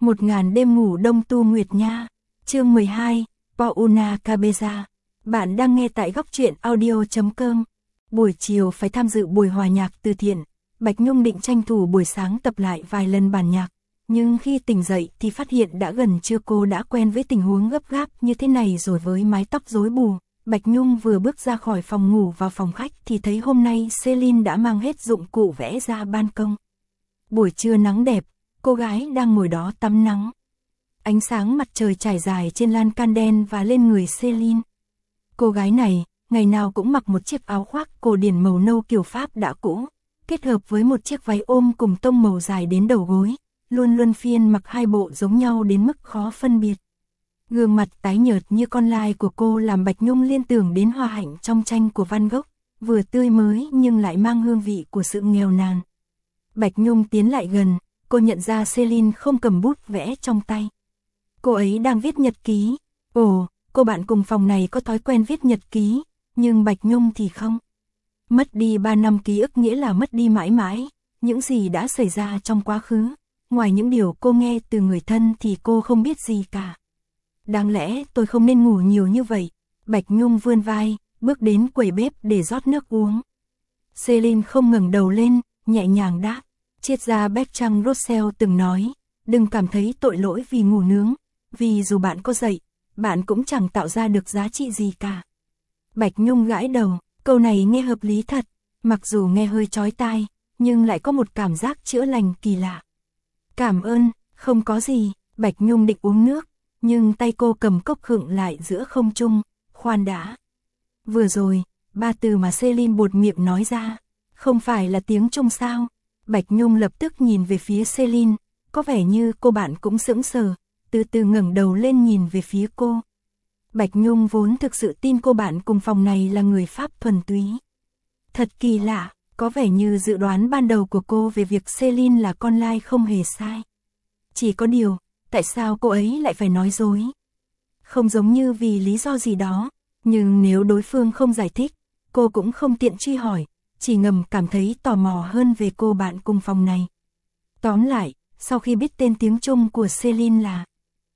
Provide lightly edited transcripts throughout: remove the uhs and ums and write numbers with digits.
1000 đêm ngủ đông tu nguyệt nha. Chương 12, Pauna Cabeza. Bạn đang nghe tại góc truyện audio.com. Buổi chiều phải tham dự buổi hòa nhạc từ thiện. Bạch Nhung định tranh thủ buổi sáng tập lại vài lần bản nhạc. Nhưng khi tỉnh dậy thì phát hiện đã gần trưa. Cô đã quen với tình huống gấp gáp như thế này rồi. Với mái tóc rối bù, Bạch Nhung vừa bước ra khỏi phòng ngủ vào phòng khách thì thấy hôm nay Celine đã mang hết dụng cụ vẽ ra ban công. Buổi trưa nắng đẹp, cô gái đang ngồi đó tắm nắng. Ánh sáng mặt trời trải dài trên lan can đen và lên người Celine. Cô gái này, ngày nào cũng mặc một chiếc áo khoác cổ điển màu nâu kiểu Pháp đã cũ, kết hợp với một chiếc váy ôm cùng tông màu dài đến đầu gối, luôn luân phiên mặc hai bộ giống nhau đến mức khó phân biệt. Gương mặt tái nhợt như con lai của cô làm Bạch Nhung liên tưởng đến hoa hạnh trong tranh của Van Gogh, vừa tươi mới nhưng lại mang hương vị của sự nghèo nàn. Bạch Nhung tiến lại gần, cô nhận ra Celine không cầm bút vẽ trong tay. Cô ấy đang viết nhật ký. Ồ, cô bạn cùng phòng này có thói quen viết nhật ký, nhưng Bạch Nhung thì không. Mất đi 3 năm ký ức nghĩa là mất đi mãi mãi, những gì đã xảy ra trong quá khứ, ngoài những điều cô nghe từ người thân thì cô không biết gì cả. Đáng lẽ tôi không nên ngủ nhiều như vậy. Bạch Nhung vươn vai, bước đến quầy bếp để rót nước uống. Celine không ngẩng đầu lên, nhẹ nhàng đáp. Triết gia Bertrand Russell từng nói, đừng cảm thấy tội lỗi vì ngủ nướng, vì dù bạn có dậy, bạn cũng chẳng tạo ra được giá trị gì cả. Bạch Nhung gãi đầu, câu này nghe hợp lý thật, mặc dù nghe hơi chói tai, nhưng lại có một cảm giác chữa lành kỳ lạ. Cảm ơn, không có gì. Bạch Nhung định uống nước, nhưng tay cô cầm cốc khựng lại giữa không trung. Khoan đã. Vừa rồi, 3 từ mà Celine buột miệng nói ra, không phải là tiếng Trung sao? Bạch Nhung lập tức nhìn về phía Celine, có vẻ như cô bạn cũng sững sờ, từ từ ngẩng đầu lên nhìn về phía cô. Bạch Nhung vốn thực sự tin cô bạn cùng phòng này là người Pháp thuần túy. Thật kỳ lạ, có vẻ như dự đoán ban đầu của cô về việc Celine là con lai không hề sai. Chỉ có điều, tại sao cô ấy lại phải nói dối? Không giống như vì lý do gì đó, nhưng nếu đối phương không giải thích, cô cũng không tiện truy hỏi, chỉ ngầm cảm thấy tò mò hơn về cô bạn cùng phòng này. Tóm lại, sau khi biết tên tiếng Trung của Celine là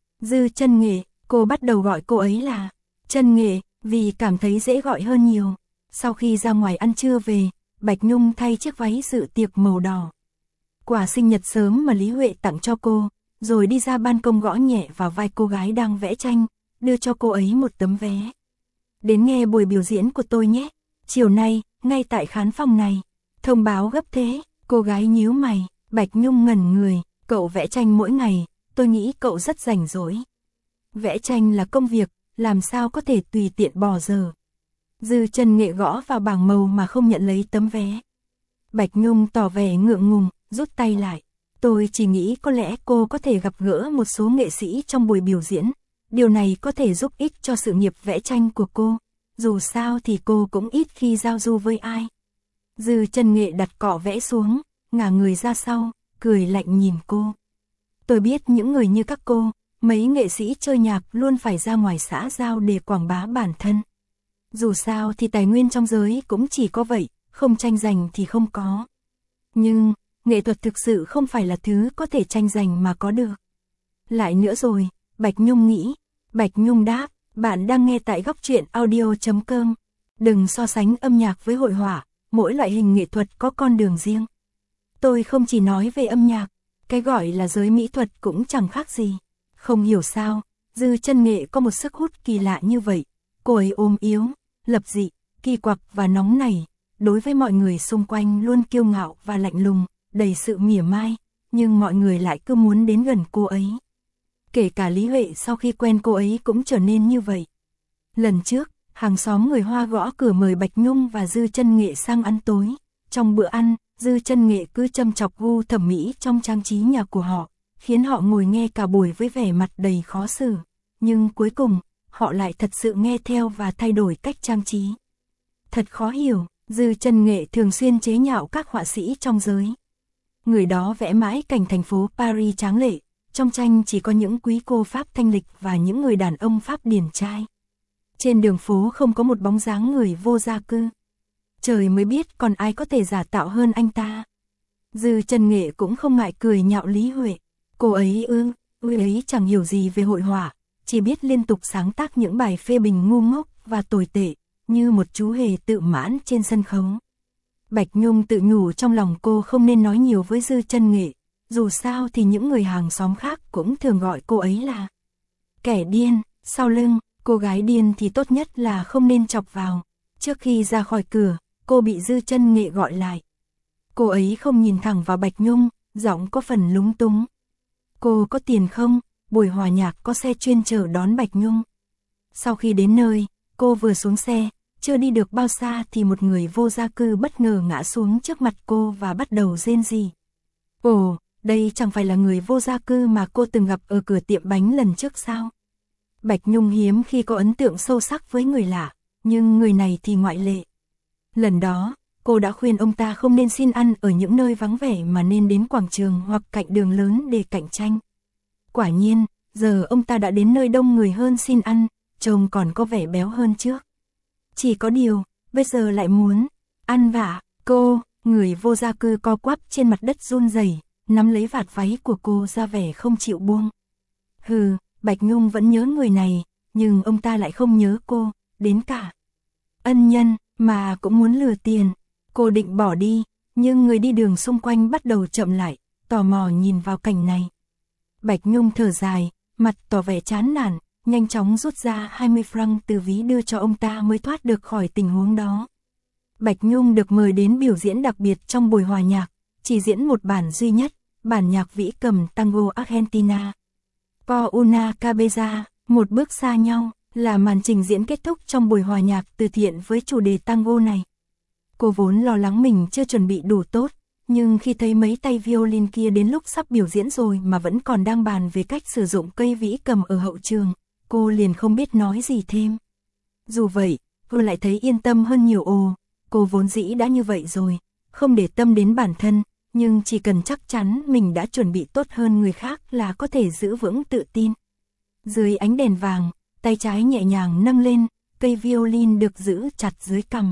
Dư Chân Nghệ, cô bắt đầu gọi cô ấy là Chân Nghệ, vì cảm thấy dễ gọi hơn nhiều. Sau khi ra ngoài ăn trưa về, Bạch Nhung thay chiếc váy dự tiệc màu đỏ. Quà sinh nhật sớm mà Lý Huệ tặng cho cô, rồi đi ra ban công gõ nhẹ vào vai cô gái đang vẽ tranh, đưa cho cô ấy một tấm vé. Đến nghe buổi biểu diễn của tôi nhé, chiều nay, ngay tại khán phòng này. Thông báo gấp thế, cô gái nhíu mày. Bạch Nhung ngẩn người, cậu vẽ tranh mỗi ngày, tôi nghĩ cậu rất rảnh rỗi. Vẽ tranh là công việc, làm sao có thể tùy tiện bỏ giờ. Dư Chân Nghệ gõ vào bảng màu mà không nhận lấy tấm vé. Bạch Nhung tỏ vẻ ngượng ngùng, rút tay lại. Tôi chỉ nghĩ có lẽ cô có thể gặp gỡ một số nghệ sĩ trong buổi biểu diễn. Điều này có thể giúp ích cho sự nghiệp vẽ tranh của cô. Dù sao thì cô cũng ít khi giao du với ai. Dư Chân Nghệ đặt cọ vẽ xuống, ngả người ra sau, cười lạnh nhìn cô. Tôi biết những người như các cô, mấy nghệ sĩ chơi nhạc luôn phải ra ngoài xã giao để quảng bá bản thân. Dù sao thì tài nguyên trong giới cũng chỉ có vậy, không tranh giành thì không có. Nhưng, nghệ thuật thực sự không phải là thứ có thể tranh giành mà có được. Lại nữa rồi, Bạch Nhung nghĩ. Bạch Nhung đáp, bạn đang nghe tại góc truyện audio.com. Đừng so sánh âm nhạc với hội họa, mỗi loại hình nghệ thuật có con đường riêng. Tôi không chỉ nói về âm nhạc, cái gọi là giới mỹ thuật cũng chẳng khác gì. Không hiểu sao, Dư Chân Nghệ có một sức hút kỳ lạ như vậy. Cô ấy ôm yếu, lập dị, kỳ quặc và nóng nảy, đối với mọi người xung quanh luôn kiêu ngạo và lạnh lùng, đầy sự mỉa mai, nhưng mọi người lại cứ muốn đến gần cô ấy. Kể cả Lý Huệ sau khi quen cô ấy cũng trở nên như vậy. Lần trước, hàng xóm người Hoa gõ cửa mời Bạch Nhung và Dư Chân Nghệ sang ăn tối. Trong bữa ăn, Dư Chân Nghệ cứ châm chọc gu thẩm mỹ trong trang trí nhà của họ, khiến họ ngồi nghe cả buổi với vẻ mặt đầy khó xử. Nhưng cuối cùng, họ lại thật sự nghe theo và thay đổi cách trang trí. Thật khó hiểu, Dư Chân Nghệ thường xuyên chế nhạo các họa sĩ trong giới. Người đó vẽ mãi cảnh thành phố Paris tráng lệ, trong tranh chỉ có những quý cô Pháp thanh lịch và những người đàn ông Pháp điển trai. Trên đường phố không có một bóng dáng người vô gia cư. Trời mới biết còn ai có thể giả tạo hơn anh ta. Dư Chân Nghệ cũng không ngại cười nhạo Lý Huệ. Cô ấy ấy chẳng hiểu gì về hội họa, chỉ biết liên tục sáng tác những bài phê bình ngu ngốc và tồi tệ, như một chú hề tự mãn trên sân khấu. Bạch Nhung tự nhủ trong lòng cô không nên nói nhiều với Dư Chân Nghệ, dù sao thì những người hàng xóm khác cũng thường gọi cô ấy là kẻ điên, sau lưng, cô gái điên thì tốt nhất là không nên chọc vào. Trước khi ra khỏi cửa, cô bị Dư Chân Nghệ gọi lại. Cô ấy không nhìn thẳng vào Bạch Nhung, giọng có phần lúng túng. Cô có tiền không? Buổi hòa nhạc có xe chuyên chở đón Bạch Nhung. Sau khi đến nơi, cô vừa xuống xe, chưa đi được bao xa thì một người vô gia cư bất ngờ ngã xuống trước mặt cô và bắt đầu rên rỉ. Ồ, đây chẳng phải là người vô gia cư mà cô từng gặp ở cửa tiệm bánh lần trước sao? Bạch Nhung hiếm khi có ấn tượng sâu sắc với người lạ, nhưng người này thì ngoại lệ. Lần đó, cô đã khuyên ông ta không nên xin ăn ở những nơi vắng vẻ mà nên đến quảng trường hoặc cạnh đường lớn để cạnh tranh. Quả nhiên, giờ ông ta đã đến nơi đông người hơn xin ăn, trông còn có vẻ béo hơn trước. Chỉ có điều, bây giờ lại muốn ăn vạ. Cô, người vô gia cư co quắp trên mặt đất run rẩy, nắm lấy vạt váy của cô ra vẻ không chịu buông. Hừ, Bạch Nhung vẫn nhớ người này, nhưng ông ta lại không nhớ cô, đến cả ân nhân mà cũng muốn lừa tiền. Cô định bỏ đi, nhưng người đi đường xung quanh bắt đầu chậm lại, tò mò nhìn vào cảnh này. Bạch Nhung thở dài, mặt tỏ vẻ chán nản, nhanh chóng rút ra 20 franc từ ví đưa cho ông ta mới thoát được khỏi tình huống đó. Bạch Nhung được mời đến biểu diễn đặc biệt trong buổi hòa nhạc, chỉ diễn một bản duy nhất, bản nhạc vĩ cầm tango Argentina. Por una cabeza, một bước xa nhau, là màn trình diễn kết thúc trong buổi hòa nhạc từ thiện với chủ đề tango này. Cô vốn lo lắng mình chưa chuẩn bị đủ tốt, nhưng khi thấy mấy tay violin kia đến lúc sắp biểu diễn rồi mà vẫn còn đang bàn về cách sử dụng cây vĩ cầm ở hậu trường, cô liền không biết nói gì thêm. Dù vậy, cô lại thấy yên tâm hơn nhiều. Cô vốn dĩ đã như vậy rồi, không để tâm đến bản thân, nhưng chỉ cần chắc chắn mình đã chuẩn bị tốt hơn người khác là có thể giữ vững tự tin. Dưới ánh đèn vàng, tay trái nhẹ nhàng nâng lên, cây violin được giữ chặt dưới cằm.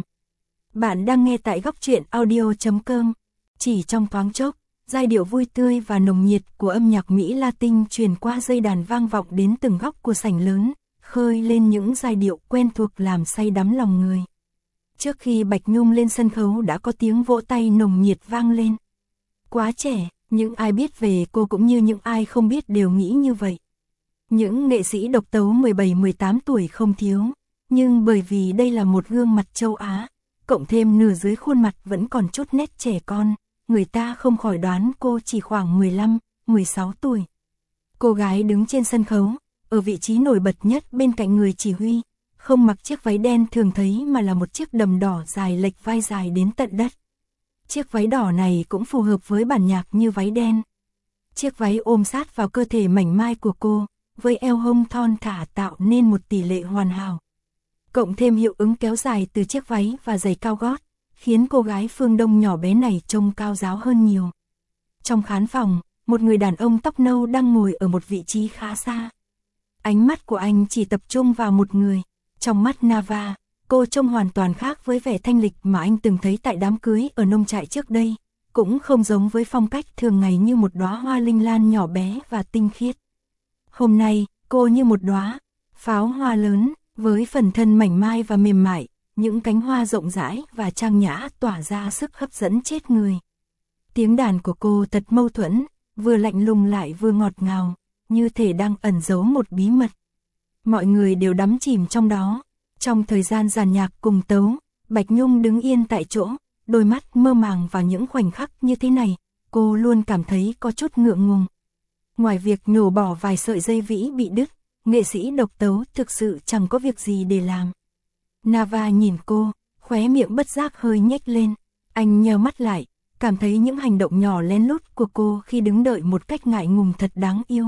Bạn đang nghe tại góc truyện audio.com. Chỉ trong thoáng chốc, giai điệu vui tươi và nồng nhiệt của âm nhạc Mỹ Latin truyền qua dây đàn vang vọng đến từng góc của sảnh lớn, khơi lên những giai điệu quen thuộc làm say đắm lòng người. Trước khi Bạch Nhung lên sân khấu đã có tiếng vỗ tay nồng nhiệt vang lên. Quá trẻ, những ai biết về cô cũng như những ai không biết đều nghĩ như vậy. Những nghệ sĩ độc tấu 17-18 tuổi không thiếu, nhưng bởi vì đây là một gương mặt châu Á, cộng thêm nửa dưới khuôn mặt vẫn còn chút nét trẻ con, người ta không khỏi đoán cô chỉ khoảng 15-16 tuổi. Cô gái đứng trên sân khấu, ở vị trí nổi bật nhất bên cạnh người chỉ huy, không mặc chiếc váy đen thường thấy mà là một chiếc đầm đỏ dài lệch vai dài đến tận đất. Chiếc váy đỏ này cũng phù hợp với bản nhạc như váy đen. Chiếc váy ôm sát vào cơ thể mảnh mai của cô, với eo hông thon thả tạo nên một tỷ lệ hoàn hảo. Cộng thêm hiệu ứng kéo dài từ chiếc váy và giày cao gót, khiến cô gái phương Đông nhỏ bé này trông cao ráo hơn nhiều. Trong khán phòng, một người đàn ông tóc nâu đang ngồi ở một vị trí khá xa. Ánh mắt của anh chỉ tập trung vào một người. Trong mắt Nava, cô trông hoàn toàn khác với vẻ thanh lịch mà anh từng thấy tại đám cưới ở nông trại trước đây, cũng không giống với phong cách thường ngày như một đóa hoa linh lan nhỏ bé và tinh khiết. Hôm nay, cô như một đóa pháo hoa lớn, với phần thân mảnh mai và mềm mại, những cánh hoa rộng rãi và trang nhã tỏa ra sức hấp dẫn chết người. Tiếng đàn của cô thật mâu thuẫn, vừa lạnh lùng lại vừa ngọt ngào, như thể đang ẩn giấu một bí mật. Mọi người đều đắm chìm trong đó. Trong thời gian dàn nhạc cùng tấu, Bạch Nhung đứng yên tại chỗ, đôi mắt mơ màng vào những khoảnh khắc như thế này, cô luôn cảm thấy có chút ngượng ngùng. Ngoài việc nhổ bỏ vài sợi dây vĩ bị đứt, nghệ sĩ độc tấu thực sự chẳng có việc gì để làm. Nava nhìn cô, khóe miệng bất giác hơi nhếch lên, anh nheo mắt lại, cảm thấy những hành động nhỏ lén lút của cô khi đứng đợi một cách ngại ngùng thật đáng yêu.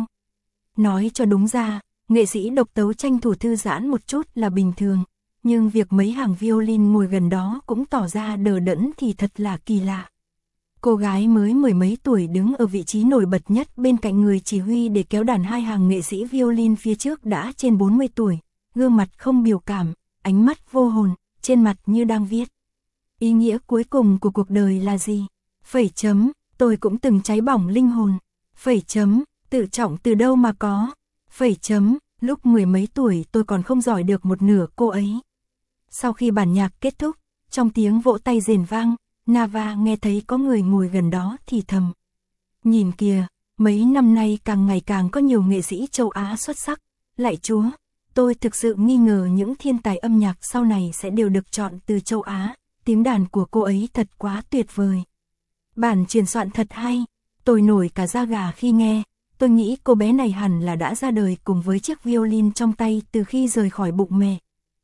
Nói cho đúng ra, nghệ sĩ độc tấu tranh thủ thư giãn một chút là bình thường, nhưng việc mấy hàng violin ngồi gần đó cũng tỏ ra đờ đẫn thì thật là kỳ lạ. Cô gái mới mười mấy tuổi đứng ở vị trí nổi bật nhất bên cạnh người chỉ huy để kéo đàn hai hàng nghệ sĩ violin phía trước đã trên 40 tuổi, gương mặt không biểu cảm, ánh mắt vô hồn, trên mặt như đang viết. Ý nghĩa cuối cùng của cuộc đời là gì? Phẩy chấm, tôi cũng từng cháy bỏng linh hồn. Phẩy chấm, Tự trọng từ đâu mà có? Phẩy chấm, lúc 10 mấy tuổi tôi còn không giỏi được một nửa cô ấy. Sau khi bản nhạc kết thúc, trong tiếng vỗ tay rền vang, Nava nghe thấy có người ngồi gần đó thì thầm. Nhìn kìa, mấy năm nay càng ngày càng có nhiều nghệ sĩ châu Á xuất sắc. Lạy Chúa, tôi thực sự nghi ngờ những thiên tài âm nhạc sau này sẽ đều được chọn từ châu Á. Tiếng đàn của cô ấy thật quá tuyệt vời. Bản truyền soạn thật hay, tôi nổi cả da gà khi nghe. Tôi nghĩ cô bé này hẳn là đã ra đời cùng với chiếc violin trong tay từ khi rời khỏi bụng mẹ.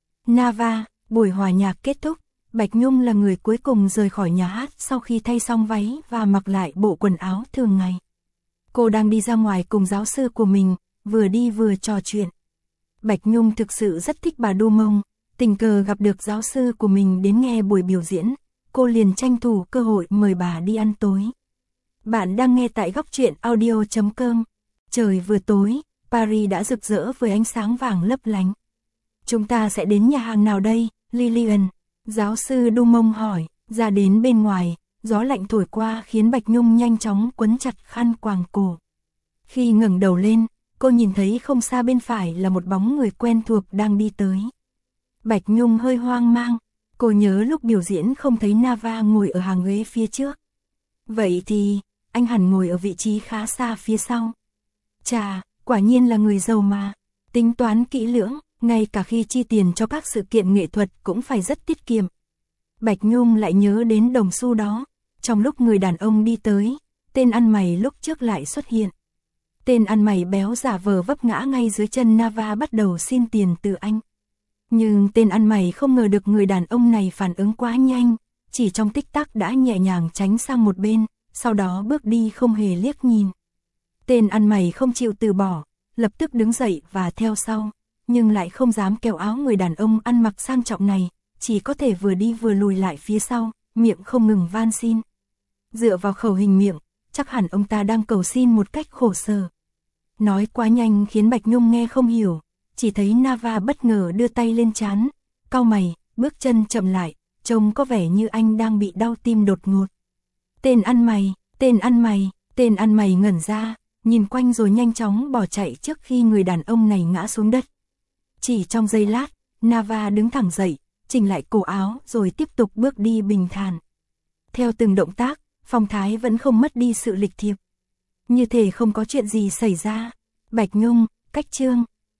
Nava, buổi hòa nhạc kết thúc, Bạch Nhung là người cuối cùng rời khỏi nhà hát sau khi thay xong váy và mặc lại bộ quần áo thường ngày. Cô đang đi ra ngoài cùng giáo sư của mình, vừa đi vừa trò chuyện. Bạch Nhung thực sự rất thích bà Du Mông, tình cờ gặp được giáo sư của mình đến nghe buổi biểu diễn, cô liền tranh thủ cơ hội mời bà đi ăn tối. Bạn đang nghe tại góc truyện audio.com. Trời vừa tối, Paris đã rực rỡ với ánh sáng vàng lấp lánh. Chúng ta sẽ đến nhà hàng nào đây, Lillian? Giáo sư Du Mông hỏi. Ra đến bên ngoài, gió lạnh thổi qua khiến Bạch Nhung nhanh chóng quấn chặt khăn quàng cổ. Khi ngẩng đầu lên, cô nhìn thấy không xa bên phải là một bóng người quen thuộc đang đi tới. Bạch Nhung hơi hoang mang, cô nhớ lúc biểu diễn không thấy Nava ngồi ở hàng ghế phía trước. Vậy thì, anh hẳn ngồi ở vị trí khá xa phía sau. Chà, quả nhiên là người giàu mà, tính toán kỹ lưỡng, ngay cả khi chi tiền cho các sự kiện nghệ thuật cũng phải rất tiết kiệm. Bạch Nhung lại nhớ đến đồng xu đó, trong lúc người đàn ông đi tới, tên ăn mày lúc trước lại xuất hiện. Tên ăn mày béo giả vờ vấp ngã ngay dưới chân Nava bắt đầu xin tiền từ anh. Nhưng tên ăn mày không ngờ được người đàn ông này phản ứng quá nhanh, chỉ trong tích tắc đã nhẹ nhàng tránh sang một bên, sau đó bước đi không hề liếc nhìn. Tên ăn mày không chịu từ bỏ, lập tức đứng dậy và theo sau, nhưng lại không dám kéo áo người đàn ông ăn mặc sang trọng này, chỉ có thể vừa đi vừa lùi lại phía sau, miệng không ngừng van xin. Dựa vào khẩu hình miệng, chắc hẳn ông ta đang cầu xin một cách khổ sở. Nói quá nhanh khiến Bạch Nhung nghe không hiểu, chỉ thấy Nava bất ngờ đưa tay lên trán, cau mày, bước chân chậm lại, trông có vẻ như anh đang bị đau tim đột ngột. Tên ăn mày, tên ăn mày, tên ăn mày ngẩn ra, nhìn quanh rồi nhanh chóng bỏ chạy trước khi người đàn ông này ngã xuống đất. Chỉ trong giây lát, Nava đứng thẳng dậy, chỉnh lại cổ áo rồi tiếp tục bước đi bình thản. Theo từng động tác, phong thái vẫn không mất đi sự lịch thiệp. Như thể không có chuyện gì xảy ra. Bạch Nhung, cách chương.